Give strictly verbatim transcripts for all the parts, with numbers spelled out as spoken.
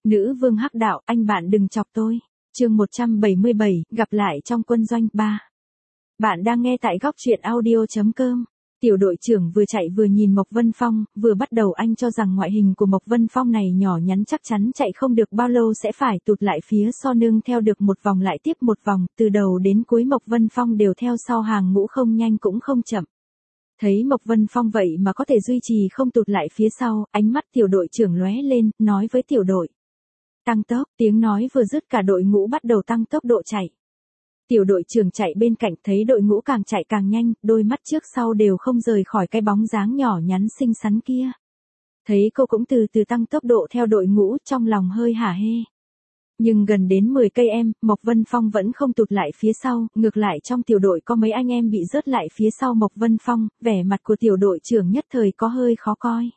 Nữ vương hắc đạo, anh bạn đừng chọc tôi. Chương một trăm bảy mươi bảy, gặp lại trong quân doanh ba. Bạn đang nghe tại góc truyện audio chấm com. Tiểu đội trưởng vừa chạy vừa nhìn Mộc Vân Phong, vừa bắt đầu anh cho rằng ngoại hình của Mộc Vân Phong này nhỏ nhắn chắc chắn chạy không được bao lâu sẽ phải tụt lại phía sau nương theo được một vòng lại tiếp một vòng, từ đầu đến cuối Mộc Vân Phong đều theo sau hàng ngũ không nhanh cũng không chậm. Thấy Mộc Vân Phong vậy mà có thể duy trì không tụt lại phía sau, ánh mắt tiểu đội trưởng lóe lên, nói với tiểu đội. Tăng tốc, tiếng nói vừa dứt cả đội ngũ bắt đầu tăng tốc độ chạy. Tiểu đội trưởng chạy bên cạnh thấy đội ngũ càng chạy càng nhanh, đôi mắt trước sau đều không rời khỏi cái bóng dáng nhỏ nhắn xinh xắn kia. Thấy cô cũng từ từ tăng tốc độ theo đội ngũ, trong lòng hơi hả hê. Nhưng gần đến mười cây em, Mộc Vân Phong vẫn không tụt lại phía sau, ngược lại trong tiểu đội có mấy anh em bị rớt lại phía sau Mộc Vân Phong, vẻ mặt của tiểu đội trưởng nhất thời có hơi khó coi.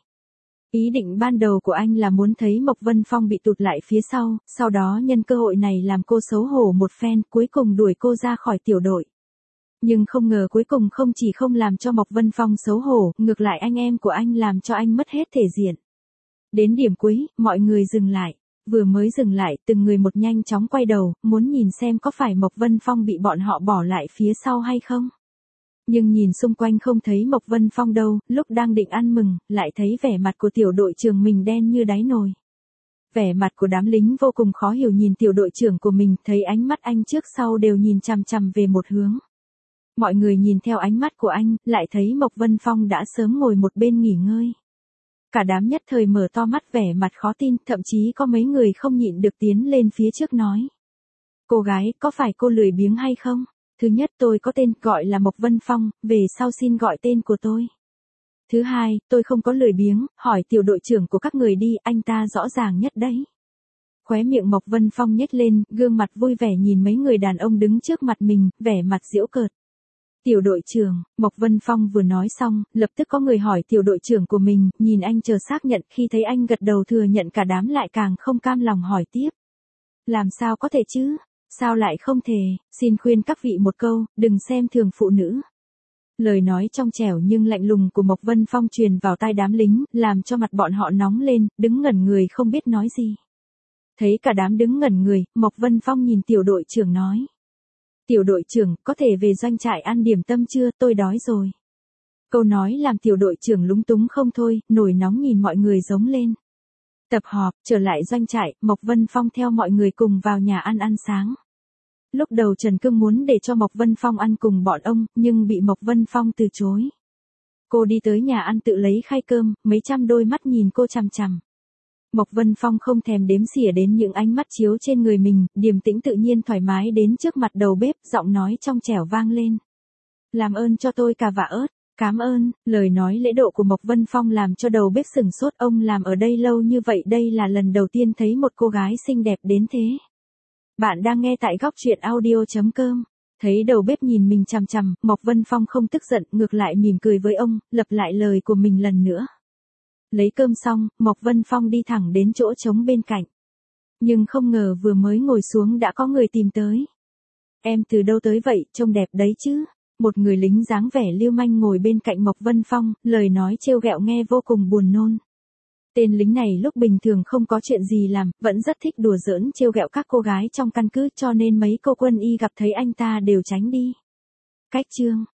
Ý định ban đầu của anh là muốn thấy Mộc Vân Phong bị tụt lại phía sau, sau đó nhân cơ hội này làm cô xấu hổ một phen, cuối cùng đuổi cô ra khỏi tiểu đội. Nhưng không ngờ cuối cùng không chỉ không làm cho Mộc Vân Phong xấu hổ, ngược lại anh em của anh làm cho anh mất hết thể diện. Đến điểm cuối, mọi người dừng lại. Vừa mới dừng lại, từng người một nhanh chóng quay đầu, muốn nhìn xem có phải Mộc Vân Phong bị bọn họ bỏ lại phía sau hay không. Nhưng nhìn xung quanh không thấy Mộc Vân Phong đâu, lúc đang định ăn mừng, lại thấy vẻ mặt của tiểu đội trưởng mình đen như đáy nồi. Vẻ mặt của đám lính vô cùng khó hiểu nhìn tiểu đội trưởng của mình, thấy ánh mắt anh trước sau đều nhìn chằm chằm về một hướng. Mọi người nhìn theo ánh mắt của anh, lại thấy Mộc Vân Phong đã sớm ngồi một bên nghỉ ngơi. Cả đám nhất thời mở to mắt vẻ mặt khó tin, thậm chí có mấy người không nhịn được tiến lên phía trước nói. Cô gái, có phải cô lười biếng hay không? Thứ nhất, tôi có tên gọi là Mộc Vân Phong, về sau xin gọi tên của tôi. Thứ hai, tôi không có lười biếng, hỏi tiểu đội trưởng của các người đi, anh ta rõ ràng nhất đấy. Khóe miệng Mộc Vân Phong nhếch lên, gương mặt vui vẻ nhìn mấy người đàn ông đứng trước mặt mình, vẻ mặt giễu cợt. Tiểu đội trưởng, Mộc Vân Phong vừa nói xong, lập tức có người hỏi tiểu đội trưởng của mình, nhìn anh chờ xác nhận, khi thấy anh gật đầu thừa nhận cả đám lại càng không cam lòng hỏi tiếp. Làm sao có thể chứ? Sao lại không thể, xin khuyên các vị một câu, đừng xem thường phụ nữ. Lời nói trong trẻo nhưng lạnh lùng của Mộc Vân Phong truyền vào tai đám lính, làm cho mặt bọn họ nóng lên, đứng ngẩn người không biết nói gì. Thấy cả đám đứng ngẩn người, Mộc Vân Phong nhìn tiểu đội trưởng nói. Tiểu đội trưởng, có thể về doanh trại ăn điểm tâm chưa, tôi đói rồi. Câu nói làm tiểu đội trưởng lúng túng không thôi, nổi nóng nhìn mọi người giống lên. Tập họp, trở lại doanh trại, Mộc Vân Phong theo mọi người cùng vào nhà ăn ăn sáng. Lúc đầu Trần Cương muốn để cho Mộc Vân Phong ăn cùng bọn ông, nhưng bị Mộc Vân Phong từ chối. Cô đi tới nhà ăn tự lấy khay cơm, mấy trăm đôi mắt nhìn cô chằm chằm. Mộc Vân Phong không thèm đếm xỉa đến những ánh mắt chiếu trên người mình, điềm tĩnh tự nhiên thoải mái đến trước mặt đầu bếp, giọng nói trong trẻo vang lên. Làm ơn cho tôi cà vả ớt. Cám ơn, lời nói lễ độ của Mộc Vân Phong làm cho đầu bếp sửng sốt, ông làm ở đây lâu như vậy đây là lần đầu tiên thấy một cô gái xinh đẹp đến thế. Bạn đang nghe tại góc truyện audio chấm com. Thấy đầu bếp nhìn mình chằm chằm, Mộc Vân Phong không tức giận, ngược lại mỉm cười với ông, lặp lại lời của mình lần nữa. Lấy cơm xong, Mộc Vân Phong đi thẳng đến chỗ trống bên cạnh. Nhưng không ngờ vừa mới ngồi xuống đã có người tìm tới. Em từ đâu tới vậy, trông đẹp đấy chứ? Một người lính dáng vẻ lưu manh ngồi bên cạnh Mộc Vân Phong, lời nói trêu ghẹo nghe vô cùng buồn nôn. Tên lính này lúc bình thường không có chuyện gì làm, vẫn rất thích đùa giỡn trêu ghẹo các cô gái trong căn cứ, cho nên mấy cô quân y gặp thấy anh ta đều tránh đi. Cách chương,